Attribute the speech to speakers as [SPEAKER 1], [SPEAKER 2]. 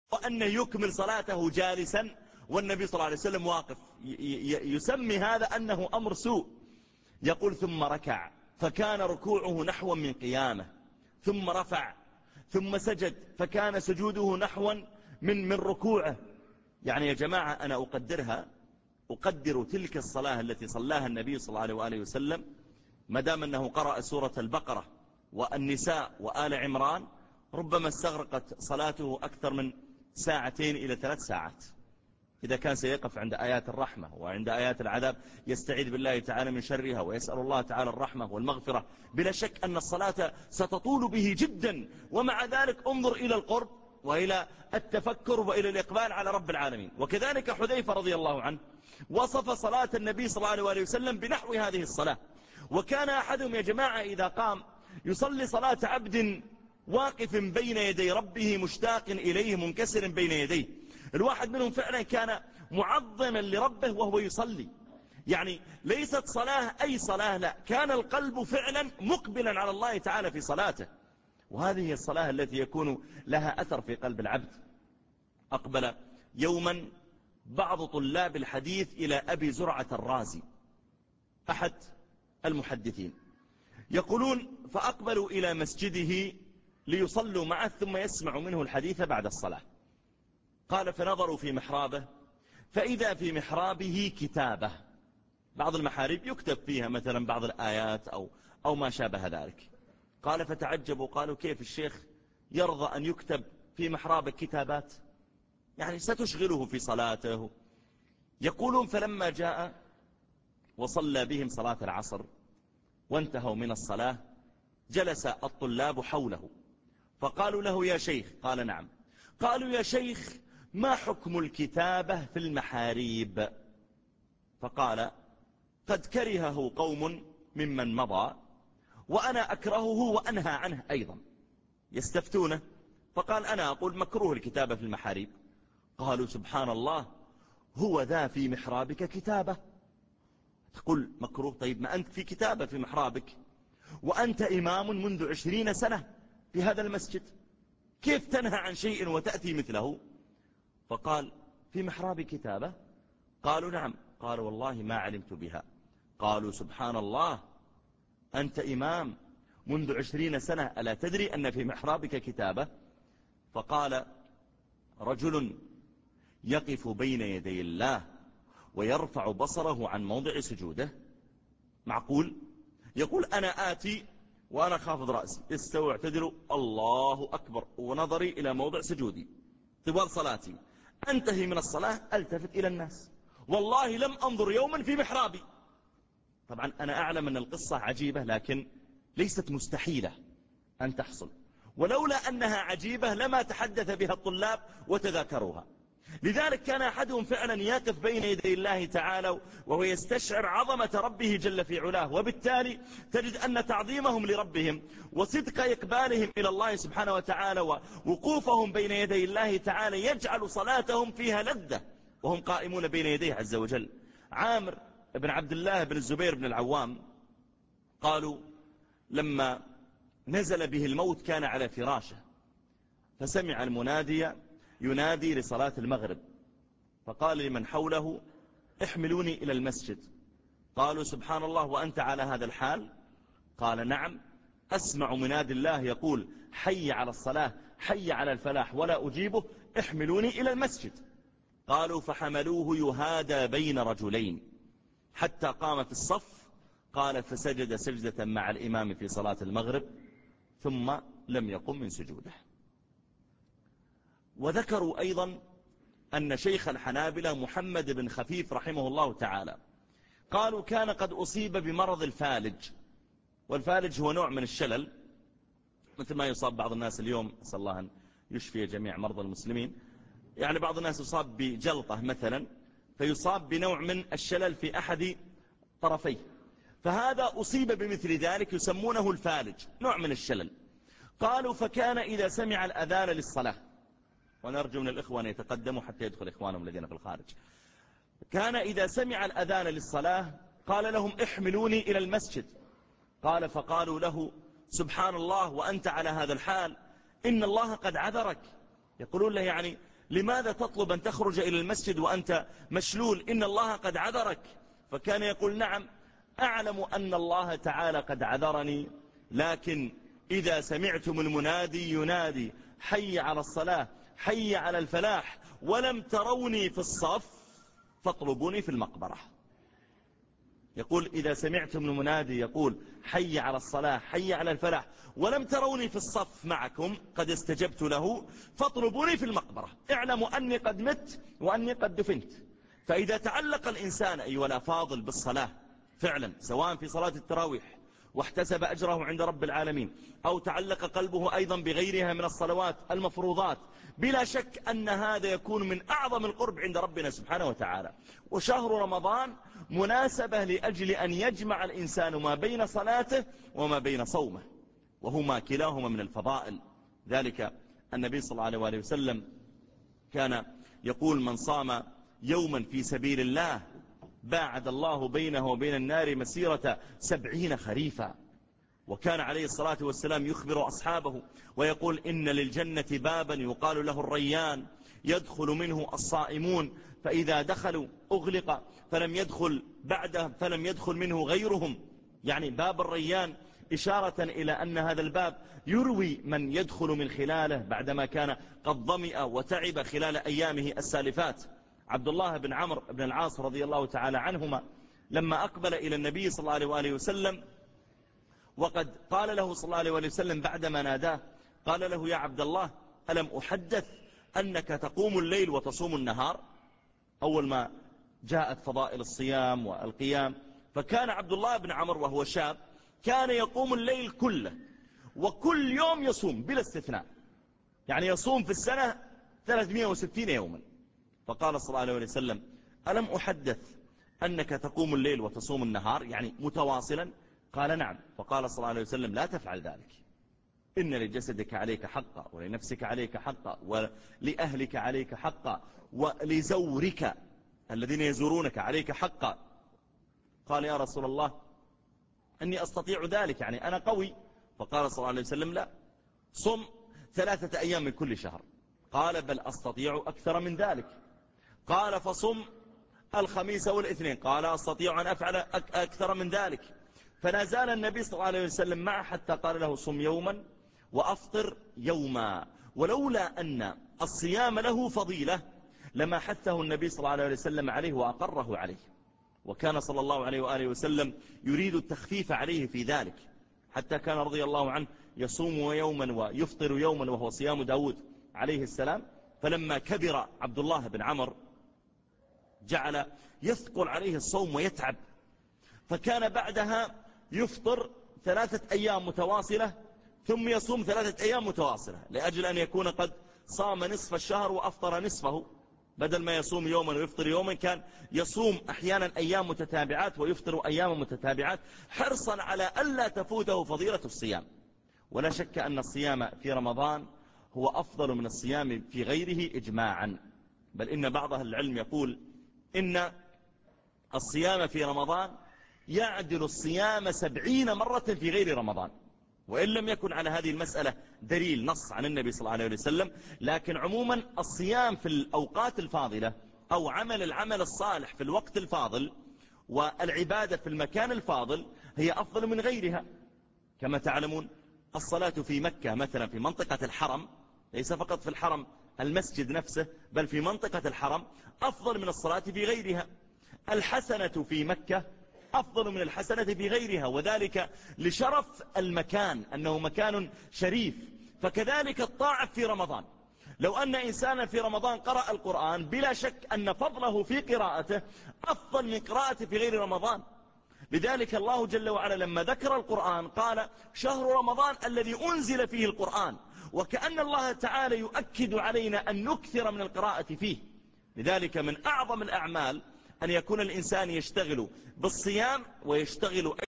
[SPEAKER 1] وأن يكمل صلاته جالسا والنبي صلى الله عليه وسلم واقف، يسمي هذا أنه أمر سوء. يقول ثم ركع فكان ركوعه نحوا من قيامه، ثم رفع ثم سجد فكان سجوده نحوا من ركوعه. يعني يا جماعة أنا أقدر تلك الصلاة التي صلاها النبي صلى الله عليه وآله وسلم، مدام أنه قرأ سورة البقرة والنساء وآل عمران، ربما استغرقت صلاته أكثر من 2 إلى 3 ساعات. إذا كان سيقف عند آيات الرحمة وعند آيات العذاب يستعيذ بالله تعالى من شرها ويسأل الله تعالى الرحمة والمغفرة، بلا شك أن الصلاة ستطول به جدا. ومع ذلك انظر إلى القرب وإلى التفكر وإلى الإقبال على رب العالمين. وكذلك حذيفة رضي الله عنه وصف صلاة النبي صلى الله عليه وسلم بنحو هذه الصلاة. وكان أحدهم يا جماعة إذا قام يصلي صلاة عبد واقف بين يدي ربه مشتاق إليه منكسر بين يديه، الواحد منهم فعلا كان معظما لربه وهو يصلي. يعني ليست صلاة أي صلاة، لا، كان القلب فعلا مقبلا على الله تعالى في صلاته. وهذه هي الصلاة التي يكون لها أثر في قلب العبد. أقبل يوما بعض طلاب الحديث إلى أبي زرعة الرازي أحد المحدثين، يقولون فأقبلوا إلى مسجده ليصلوا معه ثم يسمعوا منه الحديث بعد الصلاة. قال فنظروا في محرابه فإذا في محرابه كتابة، بعض المحاريب يكتب فيها مثلا بعض الآيات أو ما شابه ذلك. قال فتعجبوا، قالوا كيف الشيخ يرضى أن يكتب في محرابك كتابات؟ يعني ستشغله في صلاته. يقولون فلما جاء وصلى بهم صلاة العصر وانتهوا من الصلاة جلس الطلاب حوله فقالوا له يا شيخ، قال نعم. قالوا يا شيخ ما حكم الكتابة في المحاريب؟ فقال قد كرهه قوم ممن مضى وأنا أكرهه وأنهى عنه أيضا. يستفتونه فقال أنا أقول مكروه الكتابة في المحاريب. قالوا سبحان الله، هو ذا في محرابك كتابة تقول مكروه؟ طيب ما أنت في كتابة في محرابك وأنت إمام منذ 20 سنة في هذا المسجد، كيف تنهى عن شيء وتأتي مثله؟ فقال في محراب كتابة؟ قالوا نعم. قال والله ما علمت بها. قالوا سبحان الله، أنت إمام منذ 20 سنة ألا تدري أن في محرابك كتابة؟ فقال رجل يقف بين يدي الله ويرفع بصره عن موضع سجوده، معقول؟ يقول أنا آتي وأنا خافض رأسي استوى اعتدلوا الله أكبر ونظري إلى موضع سجودي طوال صلاتي، أنتهي من الصلاة ألتفت إلى الناس، والله لم أنظر يوما في محرابي. طبعا أنا أعلم أن القصة عجيبة لكن ليست مستحيلة أن تحصل، ولولا أنها عجيبة لما تحدث بها الطلاب وتذاكروها. لذلك كان أحدهم فعلا يقف بين يدي الله تعالى وهو يستشعر عظمة ربه جل في علاه، وبالتالي تجد أن تعظيمهم لربهم وصدق إقبالهم إلى الله سبحانه وتعالى ووقوفهم بين يدي الله تعالى يجعل صلاتهم فيها لذة وهم قائمون بين يديه عز وجل. عامر بن عبد الله بن الزبير بن العوام قالوا لما نزل به الموت كان على فراشه فسمع المنادي ينادي لصلاة المغرب، فقال لمن حوله احملوني إلى المسجد. قالوا سبحان الله وأنت على هذا الحال؟ قال نعم، أسمع منادي الله يقول حي على الصلاة حي على الفلاح ولا أجيبه، احملوني إلى المسجد. قالوا فحملوه يهادى بين رجلين حتى قام في الصف. قال فسجد سجدة مع الإمام في صلاة المغرب ثم لم يقم من سجوده. وذكروا أيضا أن شيخ الحنابلة محمد بن خفيف رحمه الله تعالى قالوا كان قد أصيب بمرض الفالج، والفالج هو نوع من الشلل مثل ما يصاب بعض الناس اليوم، أسأل الله أن يشفي جميع مرضى المسلمين. يعني بعض الناس يصاب بجلطة مثلا فيصاب بنوع من الشلل في أحد طرفيه، فهذا أصيب بمثل ذلك يسمونه الفالج، نوع من الشلل. قالوا فكان إذا سمع الأذان للصلاة، ونرجو من الإخوة أن يتقدموا حتى يدخل إخوانهم الذين في الخارج، كان إذا سمع الأذان للصلاة قال لهم احملوني إلى المسجد. قال فقالوا له سبحان الله وأنت على هذا الحال إن الله قد عذرك. يقولون له يعني لماذا تطلب أن تخرج إلى المسجد وأنت مشلول؟ إن الله قد عذرك. فكان يقول نعم أعلم أن الله تعالى قد عذرني، لكن إذا سمعتم المنادي ينادي حي على الصلاة حي على الفلاح ولم تروني في الصف فاطلبوني في المقبرة. يقول إذا سمعتم المنادي يقول حي على الصلاة حي على الفلاح ولم تروني في الصف معكم قد استجبت له فاطلبوني في المقبرة، اعلموا أني قد مت وأني قد دفنت. فإذا تعلق الإنسان أيها الأفاضل بالصلاة فعلا، سواء في صلاة التراويح واحتسب أجره عند رب العالمين، أو تعلق قلبه أيضا بغيرها من الصلوات المفروضات، بلا شك أن هذا يكون من أعظم القرب عند ربنا سبحانه وتعالى. وشهر رمضان مناسبة لأجل أن يجمع الإنسان ما بين صلاته وما بين صومه، وهما كلاهما من الفضائل. ذلك النبي صلى الله عليه وسلم كان يقول من صام يوما في سبيل الله باعد الله بينه وبين النار مسيرة 70 خريفا. وكان عليه الصلاة والسلام يخبر أصحابه ويقول إن للجنة بابا يقال له الريان يدخل منه الصائمون، فإذا دخلوا أغلق فلم يدخل منه غيرهم. يعني باب الريان إشارة إلى أن هذا الباب يروي من يدخل من خلاله بعدما كان قد ظمئ وتعب خلال أيامه السالفات. عبد الله بن عمرو بن العاص رضي الله تعالى عنهما لما أقبل إلى النبي صلى الله عليه وسلم، وقد قال له صلى الله عليه وسلم بعدما ناداه قال له يا عبد الله ألم أحدث أنك تقوم الليل وتصوم النهار؟ أول ما جاءت فضائل الصيام والقيام، فكان عبد الله بن عمرو وهو شاب كان يقوم الليل كله وكل يوم يصوم بلا استثناء، يعني يصوم في السنة 360 يوما. فقال صلى الله عليه وسلم ألم أحدث أنك تقوم الليل وتصوم النهار يعني متواصلا؟ قال نعم. فقال صلى الله عليه وسلم لا تفعل ذلك، إن لجسدك عليك حقا ولنفسك عليك حقا ولأهلك عليك حقا ولزورك الذين يزورونك عليك حقا. قال يا رسول الله أني أستطيع ذلك، يعني أنا قوي. فقال صلى الله عليه وسلم لا، صم 3 أيام من كل شهر. قال بل أستطيع أكثر من ذلك. قال فصم الخميس والاثنين. قال أستطيع أن أفعل أكثر من ذلك. فلا زال النبي صلى الله عليه وسلم معه حتى قال له صم يوما وأفطر يوما. ولولا أن الصيام له فضيلة لما حثه النبي صلى الله عليه وسلم عليه وأقره عليه. وكان صلى الله عليه وآله وسلم يريد التخفيف عليه في ذلك، حتى كان رضي الله عنه يصوم يوما ويفطر يوما وهو صيام داود عليه السلام. فلما كبر عبد الله بن عمرو جعل يثقل عليه الصوم ويتعب، فكان بعدها يفطر 3 أيام متواصلة ثم يصوم 3 أيام متواصلة، لأجل أن يكون قد صام نصف الشهر وأفطر نصفه. بدل ما يصوم يوما ويفطر يوما كان يصوم أحيانا أيام متتابعات ويفطر أيام متتابعات، حرصا على ألا تفوته فضيلة الصيام. ولا شك أن الصيام في رمضان هو أفضل من الصيام في غيره إجماعا، بل إن بعض أهل العلم يقول إن الصيام في رمضان يعدل الصيام 70 مرة في غير رمضان. وإن لم يكن على هذه المسألة دليل نص عن النبي صلى الله عليه وسلم، لكن عموما الصيام في الأوقات الفاضلة أو العمل الصالح في الوقت الفاضل والعبادة في المكان الفاضل هي أفضل من غيرها. كما تعلمون الصلاة في مكة مثلا في منطقة الحرم، ليس فقط في الحرم المسجد نفسه بل في منطقة الحرم، أفضل من الصلاة في غيرها. الحسنة في مكة أفضل من الحسنة في غيرها، وذلك لشرف المكان أنه مكان شريف. فكذلك الطاعة في رمضان، لو أن إنسانا في رمضان قرأ القرآن بلا شك أن فضله في قراءته أفضل من قراءته في غير رمضان. لذلك الله جل وعلا لما ذكر القرآن قال شهر رمضان الذي أنزل فيه القرآن، وكأن الله تعالى يؤكد علينا أن نكثر من القراءة فيه. لذلك من أعظم الأعمال أن يكون الإنسان يشتغل بالصيام ويشتغل